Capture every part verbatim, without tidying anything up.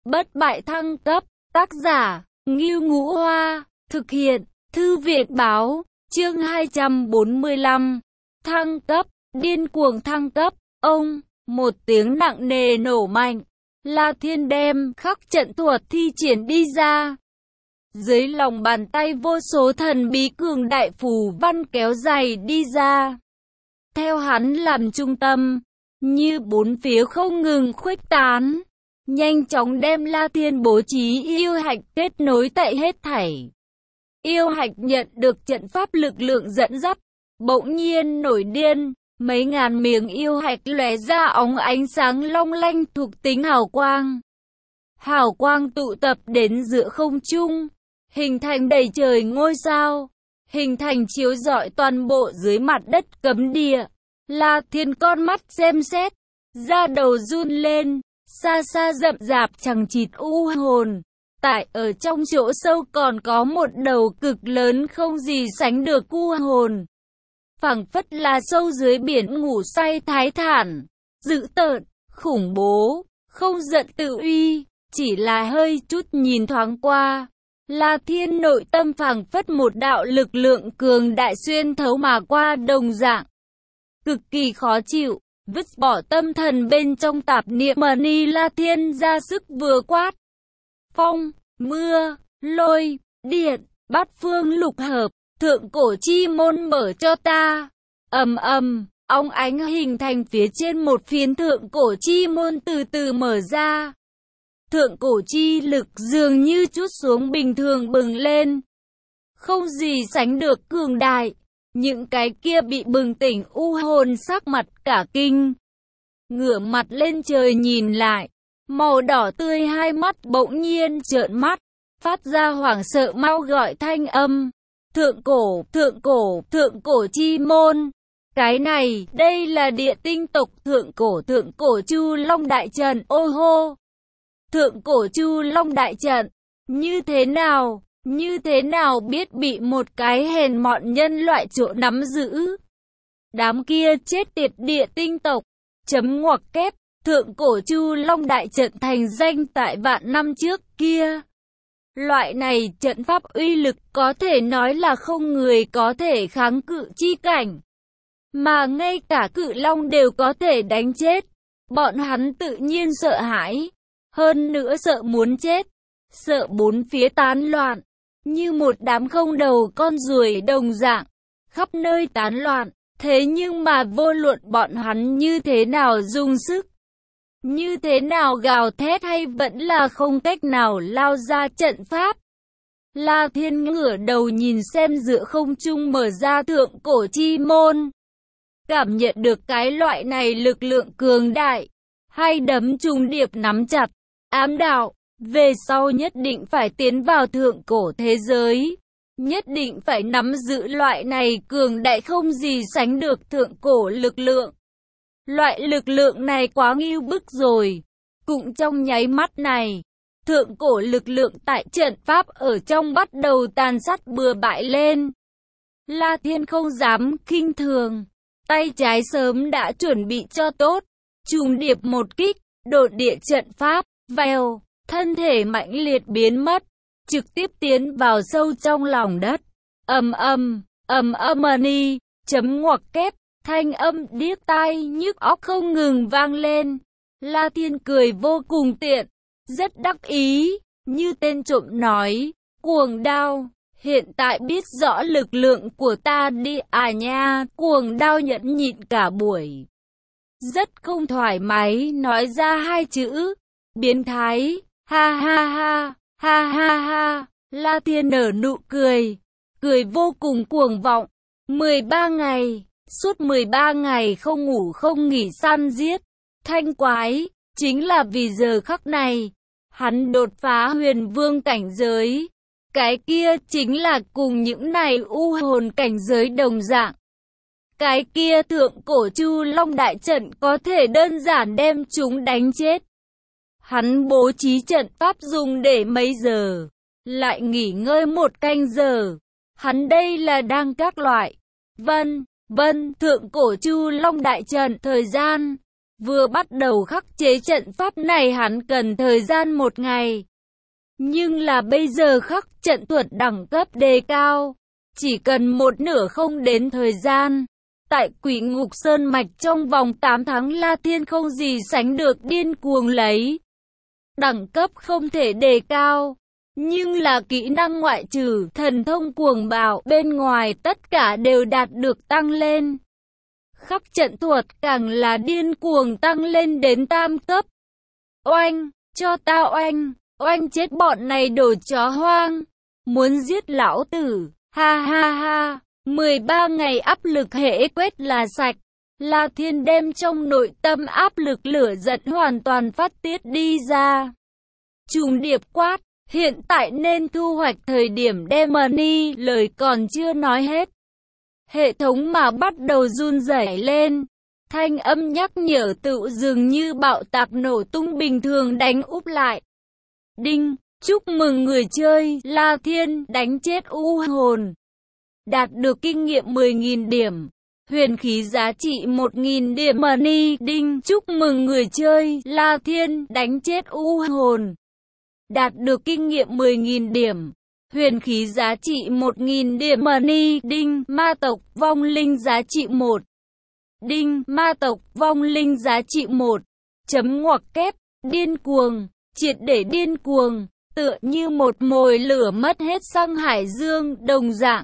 bất bại thăng cấp, tác giả, Ngưu Ngũ Hoa, thực hiện, Thư viện Báo, chương hai trăm bốn mươi lăm, thăng cấp, điên cuồng thăng cấp, ông, một tiếng nặng nề nổ mạnh, La Thiên đem khắc trận thuật thi triển đi ra. Dưới lòng bàn tay vô số thần bí cường đại phù văn kéo dài đi ra. Theo hắn làm trung tâm, như bốn phía không ngừng khuếch tán, nhanh chóng đem La Thiên bố trí yêu hạch kết nối tại hết thảy. Yêu hạch nhận được trận pháp lực lượng dẫn dắt, bỗng nhiên nổi điên, mấy ngàn miếng yêu hạch lóe ra óng ánh sáng long lanh thuộc tính hào quang. Hào quang tụ tập đến giữa không trung, hình thành đầy trời ngôi sao, hình thành chiếu rọi toàn bộ dưới mặt đất cấm địa. La Thiên con mắt xem xét, da đầu run lên, xa xa rậm rạp chằng chịt u hồn. Tại ở trong chỗ sâu còn có một đầu cực lớn không gì sánh được u hồn. Phảng phất là sâu dưới biển ngủ say thái thản, dữ tợn, khủng bố, không giận tự uy, chỉ là hơi chút nhìn thoáng qua. La Thiên nội tâm phảng phất một đạo lực lượng cường đại xuyên thấu mà qua đồng dạng. Cực kỳ khó chịu, vứt bỏ tâm thần bên trong tạp niệm mani, La Thiên ra sức vừa quát. Phong, mưa, lôi, điện, bát phương lục hợp, thượng cổ chi môn mở cho ta. Ầm ầm, óng ánh hình thành phía trên một phiến thượng cổ chi môn từ từ mở ra. Thượng cổ chi lực dường như chút xuống bình thường bừng lên. Không gì sánh được cường đại. Những cái kia bị bừng tỉnh u hồn sắc mặt cả kinh. Ngửa mặt lên trời nhìn lại. Màu đỏ tươi hai mắt bỗng nhiên trợn mắt. Phát ra hoảng sợ mau gọi thanh âm. Thượng cổ, thượng cổ, thượng cổ chi môn. Cái này, đây là địa tinh tộc thượng cổ thượng cổ Chu Long Đại Trận. Ô hô! Thượng cổ Chu Long Đại Trận. Như thế nào? Như thế nào biết bị một cái hèn mọn nhân loại chỗ nắm giữ? Đám kia chết tiệt địa tinh tộc. Chấm ngoặc kép. Thượng cổ Chu Long Đại Trận thành danh tại vạn năm trước kia. Loại này trận pháp uy lực có thể nói là không người có thể kháng cự chi cảnh. Mà ngay cả cự long đều có thể đánh chết. Bọn hắn tự nhiên sợ hãi. Hơn nữa sợ muốn chết. Sợ bốn phía tán loạn. Như một đám không đầu con ruồi đồng dạng. Khắp nơi tán loạn. Thế nhưng mà vô luận bọn hắn như thế nào dùng sức. Như thế nào gào thét hay vẫn là không cách nào lao ra trận pháp. La Thiên ngửa đầu nhìn xem giữa không trung mở ra thượng cổ chi môn. Cảm nhận được cái loại này lực lượng cường đại. Hai đấm trùng điệp nắm chặt. Ám đạo, về sau nhất định phải tiến vào thượng cổ thế giới. Nhất định phải nắm giữ loại này cường đại không gì sánh được thượng cổ lực lượng. Loại lực lượng này quá ngưu bức rồi. Cũng trong nháy mắt này, thượng cổ lực lượng tại trận pháp ở trong bắt đầu tàn sát bừa bãi lên. La Thiên không dám khinh thường. Tay trái sớm đã chuẩn bị cho tốt. Trùng điệp một kích, độn địa trận pháp, vèo, thân thể mãnh liệt biến mất. Trực tiếp tiến vào sâu trong lòng đất. Ầm ầm, ầm ầm mani, chấm ngoặc kép. Thanh âm điếc tai nhức óc không ngừng vang lên. La Thiên cười vô cùng tiện, rất đắc ý, như tên trộm nói, cuồng đao, hiện tại biết rõ lực lượng của ta đi à nha, cuồng đao nhẫn nhịn cả buổi. Rất không thoải mái nói ra hai chữ, biến thái, ha ha ha, ha ha ha, La Thiên nở nụ cười, cười vô cùng cuồng vọng, mười ba ngày. Suốt mười ba ngày không ngủ không nghỉ săn giết, thanh quái, chính là vì giờ khắc này, hắn đột phá huyền vương cảnh giới. Cái kia chính là cùng những này u hồn cảnh giới đồng dạng. Cái kia thượng cổ Chu Long Đại Trận có thể đơn giản đem chúng đánh chết. Hắn bố trí trận pháp dùng để mấy giờ, lại nghỉ ngơi một canh giờ. Hắn đây là đang các loại, vân. Vân, thượng cổ Chu Long Đại Trận, thời gian, Vừa bắt đầu khắc chế trận pháp này hắn cần thời gian một ngày. Nhưng là bây giờ khắc trận thuật đẳng cấp đề cao, chỉ cần một nửa không đến thời gian. Tại Quỷ Ngục Sơn Mạch trong vòng tám tháng La Thiên không gì sánh được điên cuồng lấy. Đẳng cấp không thể đề cao, nhưng là kỹ năng ngoại trừ thần thông cuồng bạo bên ngoài tất cả đều đạt được tăng lên. Khắc trận thuật càng là điên cuồng tăng lên đến tam cấp. Oanh, cho ta oanh, oanh chết bọn này đồ chó hoang, muốn giết lão tử, ha ha ha. mười ba ngày áp lực hễ quét là sạch. La Thiên đem trong nội tâm áp lực lửa giận hoàn toàn phát tiết đi ra. Trùng điệp quát, hiện tại nên thu hoạch thời điểm Demony, lời còn chưa nói hết. Hệ thống mà bắt đầu run rẩy lên. Thanh âm nhắc nhở tự dường như bạo tạc nổ tung bình thường đánh úp lại. Đinh, chúc mừng người chơi, La Thiên đánh chết u hồn. Đạt được kinh nghiệm mười nghìn điểm. Huyền khí giá trị một nghìn điểm money. Đinh, chúc mừng người chơi, La Thiên đánh chết u hồn. Đạt được kinh nghiệm mười nghìn điểm. Huyền khí giá trị một nghìn điểm money. Đinh, ma tộc vong linh giá trị một. Đinh, ma tộc vong linh giá trị một. Chấm ngoặc kép, điên cuồng, triệt để điên cuồng, tựa như một mồi lửa mất hết xăng hải dương đồng dạng.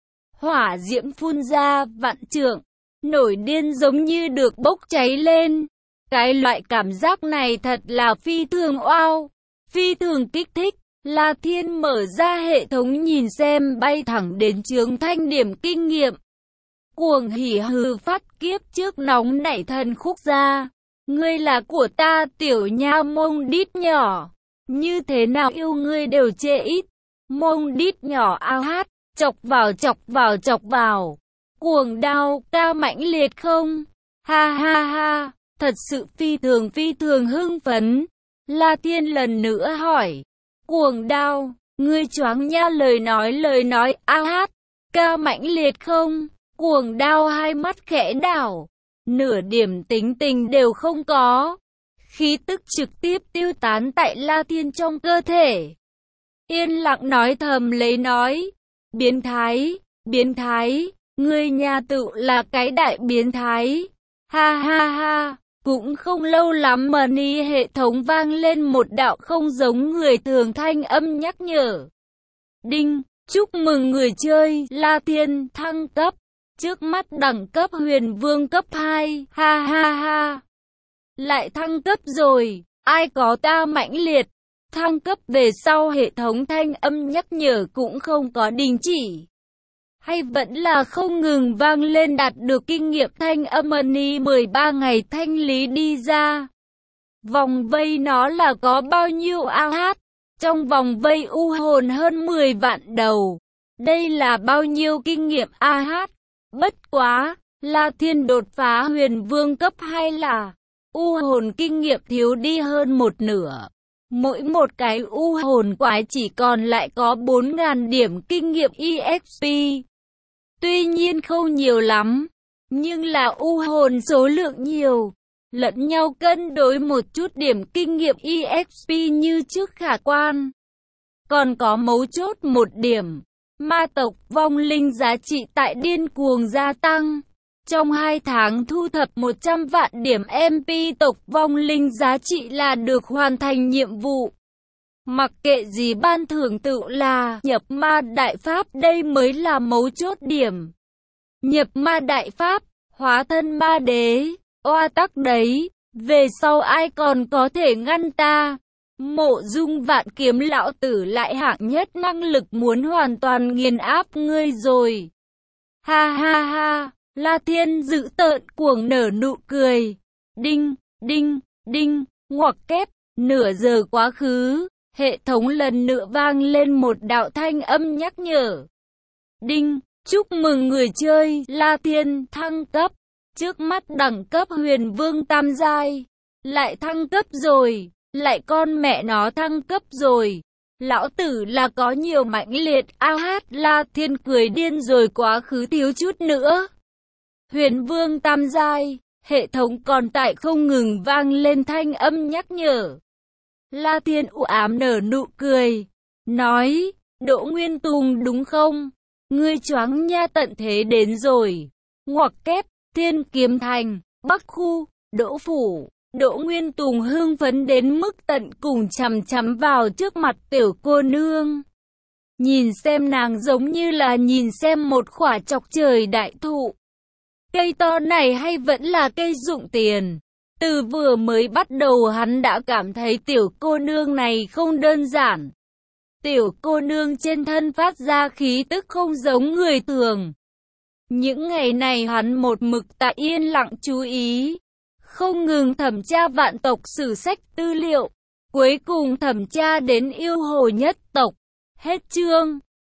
Hỏa diễm phun ra vạn trượng, nổi điên giống như được bốc cháy lên. Cái loại cảm giác này thật là phi thường oao, phi thường kích thích. La Thiên mở ra hệ thống nhìn xem bay thẳng đến chướng thanh điểm kinh nghiệm. Cuồng hỉ hừ phát kiếp trước nóng nảy thần khúc ra. Ngươi là của ta tiểu nha mông đít nhỏ. Như thế nào yêu ngươi đều chê ít. Mông đít nhỏ ao hát. Chọc vào chọc vào chọc vào. Cuồng đao ca mãnh liệt không? Ha ha ha. Thật sự phi thường phi thường hưng phấn. La Thiên lần nữa hỏi. Cuồng đao, ngươi choáng nha lời nói lời nói ao hát. Ca mãnh liệt không? Cuồng đao hai mắt khẽ đảo. Nửa điểm tính tình đều không có. Khí tức trực tiếp tiêu tán tại La Thiên trong cơ thể. Yên lặng nói thầm lấy nói. Biến thái, biến thái, ngươi nhà tự là cái đại biến thái. Ha ha ha, cũng không lâu lắm mà ni hệ thống vang lên một đạo không giống người thường thanh âm nhắc nhở. Đinh, chúc mừng người chơi, La Thiên thăng cấp. Trước mắt đẳng cấp huyền vương cấp hai, ha ha ha. Lại thăng cấp rồi, ai có ta mãnh liệt. Thăng cấp về sau hệ thống thanh âm nhắc nhở cũng không có đình chỉ. Hay vẫn là không ngừng vang lên đạt được kinh nghiệm thanh âm money mười ba ngày thanh lý đi ra. Vòng vây nó là có bao nhiêu a hát? Trong vòng vây u hồn hơn mười vạn đầu. Đây là bao nhiêu kinh nghiệm a hát? Bất quá, La Thiên đột phá huyền vương cấp hai là u hồn kinh nghiệm thiếu đi hơn một nửa. Mỗi một cái u hồn quái chỉ còn lại có bốn nghìn điểm kinh nghiệm e ích pê. Tuy nhiên không nhiều lắm, nhưng là u hồn số lượng nhiều, lẫn nhau cân đối một chút điểm kinh nghiệm e ích pê như trước khả quan. Còn có mấu chốt một điểm, ma tộc vong linh giá trị tại điên cuồng gia tăng. Trong hai tháng thu thập một trăm vạn điểm em pê tộc vong linh giá trị là được hoàn thành nhiệm vụ. Mặc kệ gì ban thưởng tự là nhập ma đại pháp, đây mới là mấu chốt điểm. Nhập ma đại pháp, hóa thân ma đế, oa tắc đấy, về sau ai còn có thể ngăn ta. Mộ Dung Vạn Kiếm lão tử lại hạng nhất năng lực muốn hoàn toàn nghiền áp ngươi rồi. Ha ha ha. La Thiên dữ tợn cuồng nở nụ cười. Đinh, đinh, đinh, ngoặc kép, nửa giờ quá khứ, hệ thống lần nữa vang lên một đạo thanh âm nhắc nhở. Đinh, chúc mừng người chơi, La Thiên thăng cấp. Trước mắt đẳng cấp huyền vương tam giai. Lại thăng cấp rồi, lại con mẹ nó thăng cấp rồi. Lão tử là có nhiều mãnh liệt, a hát. La Thiên cười điên rồi quá khứ thiếu chút nữa. Huyền vương tam giai, Hệ thống còn tại không ngừng vang lên thanh âm nhắc nhở. La Thiên u ám nở nụ cười, nói, Đỗ Nguyên Tùng đúng không? Ngươi choáng nha, tận thế đến rồi. Ngoặc kép, Thiên Kiếm Thành, Bắc Khu, Đỗ Phủ. Đỗ Nguyên Tùng hưng phấn đến mức tận cùng chằm chằm vào trước mặt tiểu cô nương. Nhìn xem nàng giống như là nhìn xem một khỏa chọc trời đại thụ. Cây to này hay vẫn là cây dụng tiền. Từ vừa mới bắt đầu hắn đã cảm thấy tiểu cô nương này không đơn giản. Tiểu cô nương trên thân phát ra khí tức không giống người thường. Những ngày này hắn một mực tại yên lặng chú ý, không ngừng thẩm tra vạn tộc sử sách tư liệu, cuối cùng thẩm tra đến yêu hồ nhất tộc. Hết chương.